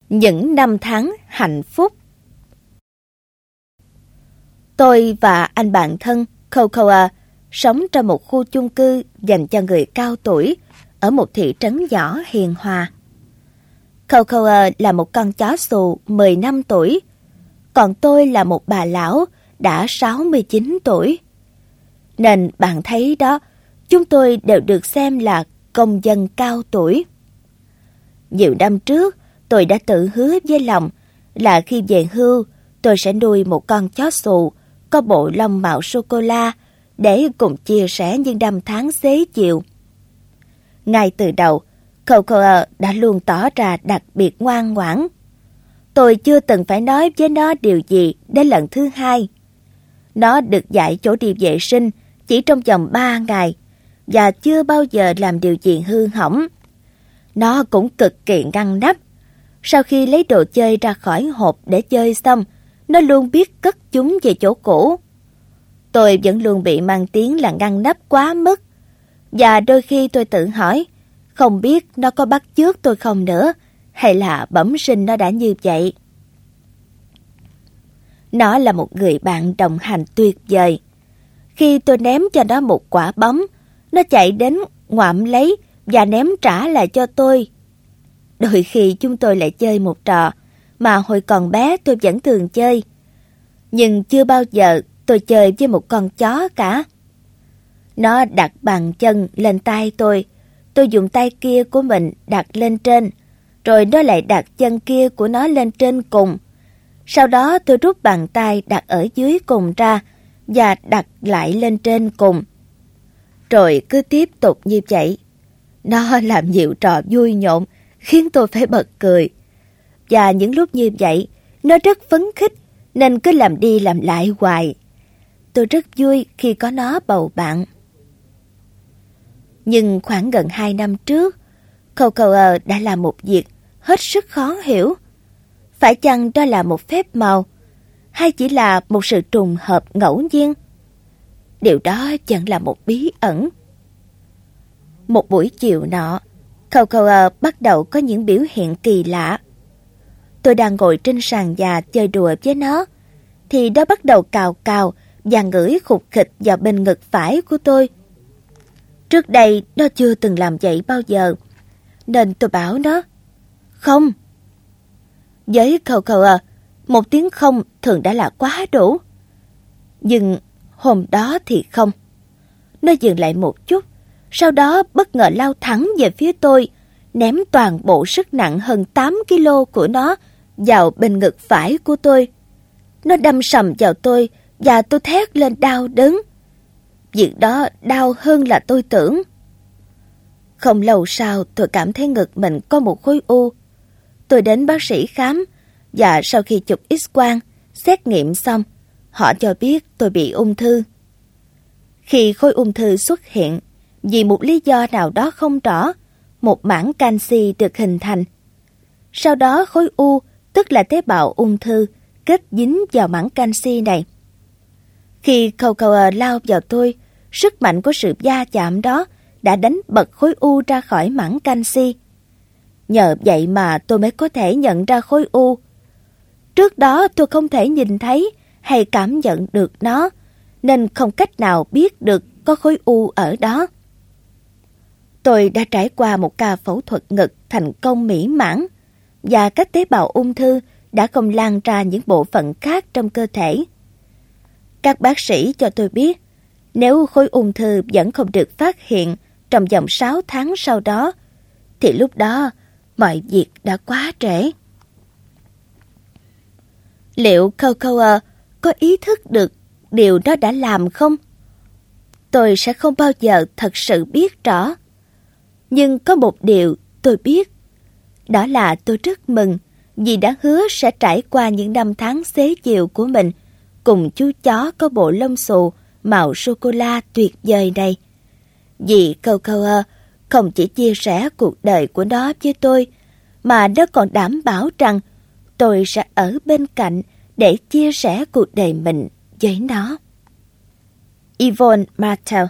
Những năm tháng hạnh phúc. Tôi và anh bạn thân Cocoa sống trong một khu chung cư dành cho người cao tuổi ở một thị trấn nhỏ hiền hòa. Cocoa là một con chó xù 10 năm tuổi, còn tôi là một bà lão đã 69 tuổi. Nên bạn thấy đó, chúng tôi đều được xem là công dân cao tuổi. Nhiều năm trước, tôi đã tự hứa với lòng là khi về hưu, tôi sẽ nuôi một con chó xù có bộ lông màu sô-cô-la để cùng chia sẻ những năm tháng xế chiều. Ngay từ đầu, Cocoa đã luôn tỏ ra đặc biệt ngoan ngoãn. Tôi chưa từng phải nói với nó điều gì đến lần thứ hai. Nó được dạy chỗ đi vệ sinh chỉ trong vòng 3 ngày và chưa bao giờ làm điều gì hư hỏng. Nó cũng cực kỳ ngăn nắp. Sau khi lấy đồ chơi ra khỏi hộp để chơi xong, nó luôn biết cất chúng về chỗ cũ. Tôi vẫn luôn bị mang tiếng là ngăn nắp quá mức. Và đôi khi tôi tự hỏi, không biết nó có bắt chước tôi không nữa, hay là bẩm sinh nó đã như vậy. Nó là một người bạn đồng hành tuyệt vời. Khi tôi ném cho nó một quả bóng, nó chạy đến ngoạm lấy và ném trả lại cho tôi. Đôi khi chúng tôi lại chơi một trò mà hồi còn bé tôi vẫn thường chơi. Nhưng chưa bao giờ tôi chơi với một con chó cả. Nó đặt bàn chân lên tay tôi dùng tay kia của mình đặt lên trên, rồi nó lại đặt chân kia của nó lên trên cùng. Sau đó tôi rút bàn tay đặt ở dưới cùng ra và đặt lại lên trên cùng. Rồi cứ tiếp tục như vậy. Nó làm nhiều trò vui nhộn khiến tôi phải bật cười. Và những lúc như vậy, nó rất phấn khích nên cứ làm đi làm lại hoài. Tôi rất vui khi có nó bầu bạn. Nhưng khoảng gần 2 năm trước, Cocoa đã làm một việc hết sức khó hiểu. Phải chăng đó là một phép màu, hay chỉ là một sự trùng hợp ngẫu nhiên? Điều đó chẳng là một bí ẩn. Một buổi chiều nọ, Cocoa bắt đầu có những biểu hiện kỳ lạ. Tôi đang ngồi trên sàn nhà chơi đùa với nó, thì nó bắt đầu cào cào và ngửi khục khịch vào bên ngực phải của tôi. Trước đây nó chưa từng làm vậy bao giờ, nên tôi bảo nó, không. Với Cocoa, một tiếng không thường đã là quá đủ. Nhưng hôm đó thì không. Nó dừng lại một chút, sau đó bất ngờ lao thẳng về phía tôi, ném toàn bộ sức nặng hơn 8 kg của nó vào bên ngực phải của tôi. Nó đâm sầm vào tôi và tôi thét lên đau đớn. Việc đó đau hơn là tôi tưởng. Không lâu sau tôi cảm thấy ngực mình có một khối u. Tôi đến bác sĩ khám và sau khi chụp X-quang, xét nghiệm xong, họ cho biết tôi bị ung thư. Khi khối ung thư xuất hiện, vì một lý do nào đó không rõ, một mảng canxi được hình thành. Sau đó khối u, tức là tế bào ung thư, kết dính vào mảng canxi này. Khi Cocoa lao vào tôi, sức mạnh của sự va chạm đó đã đánh bật khối u ra khỏi mảng canxi. Nhờ vậy mà tôi mới có thể nhận ra khối u. Trước đó tôi không thể nhìn thấy hay cảm nhận được nó, nên không cách nào biết được có khối u ở đó. Tôi đã trải qua một ca phẫu thuật ngực thành công mỹ mãn, và các tế bào ung thư đã không lan ra những bộ phận khác trong cơ thể. Các bác sĩ cho tôi biết, nếu khối ung thư vẫn không được phát hiện trong vòng 6 tháng sau đó, thì lúc đó mọi việc đã quá trễ. Liệu Cocoa có ý thức được điều nó đã làm không? Tôi sẽ không bao giờ thật sự biết rõ. Nhưng có một điều tôi biết, đó là tôi rất mừng vì đã hứa sẽ trải qua những năm tháng xế chiều của mình cùng chú chó có bộ lông xù màu sô-cô-la tuyệt vời này. Vì Cocoa không chỉ chia sẻ cuộc đời của nó với tôi, mà nó còn đảm bảo rằng tôi sẽ ở bên cạnh để chia sẻ cuộc đời mình với nó. Yvonne Martel.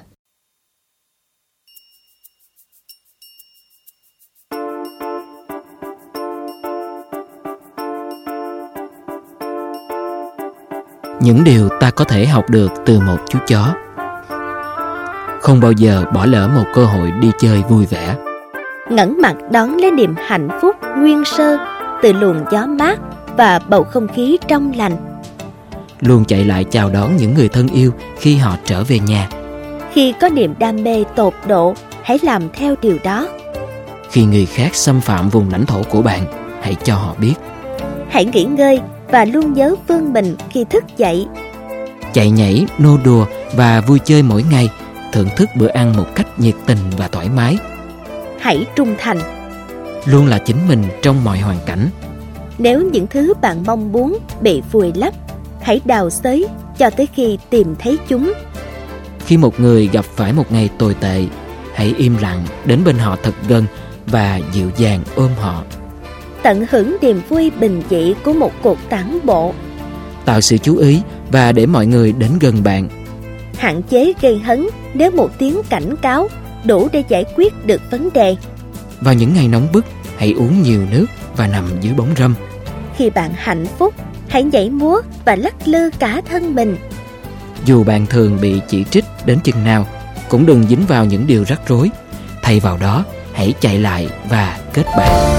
những điều ta có thể học được từ một chú chó. Không bao giờ bỏ lỡ một cơ hội đi chơi vui vẻ. Ngẩng mặt đón lấy niềm hạnh phúc nguyên sơ từ luồng gió mát và bầu không khí trong lành. Luôn chạy lại chào đón những người thân yêu khi họ trở về nhà. Khi có niềm đam mê tột độ, hãy làm theo điều đó. Khi người khác xâm phạm vùng lãnh thổ của bạn, hãy cho họ biết. Hãy nghỉ ngơi và luôn nhớ vươn mình khi thức dậy. Chạy nhảy, nô đùa và vui chơi mỗi ngày, thưởng thức bữa ăn một cách nhiệt tình và thoải mái. Hãy trung thành. Luôn là chính mình trong mọi hoàn cảnh. Nếu những thứ bạn mong muốn bị vùi lấp, hãy đào xới cho tới khi tìm thấy chúng. Khi một người gặp phải một ngày tồi tệ, hãy im lặng đến bên họ thật gần và dịu dàng ôm họ. Tận hưởng niềm vui bình dị của một cuộc tản bộ. Tạo sự chú ý và để mọi người đến gần bạn. Hạn chế gây hấn nếu một tiếng cảnh cáo đủ để giải quyết được vấn đề. Vào những ngày nóng bức, hãy uống nhiều nước và nằm dưới bóng râm. Khi bạn hạnh phúc, hãy nhảy múa và lắc lư cả thân mình. Dù bạn thường bị chỉ trích đến chừng nào, cũng đừng dính vào những điều rắc rối. Thay vào đó, hãy chạy lại và kết bạn.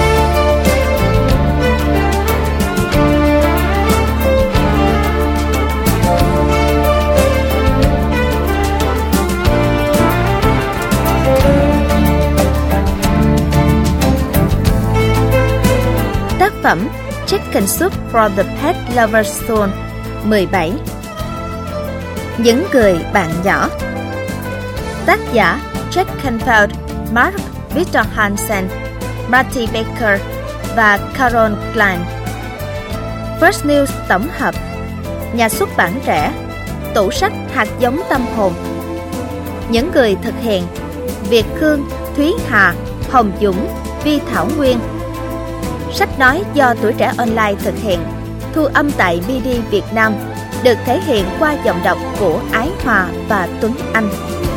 Tác phẩm Chicken Soup for the Pet Lover's Soul 17. Những người bạn nhỏ. Tác giả Jack Canfield, Mark Victor Hansen, Marty Baker và Carol Klein. First News tổng hợp. Nhà xuất bản Trẻ. Tủ sách Hạt giống tâm hồn. Những người thực hiện: Việt Khương, Thúy Hà, Hồng Dũng, Vi Thảo Nguyên. Sách nói do Tuổi Trẻ Online thực hiện, thu âm tại BD Việt Nam, được thể hiện qua giọng đọc của Ái Hòa và Tuấn Anh.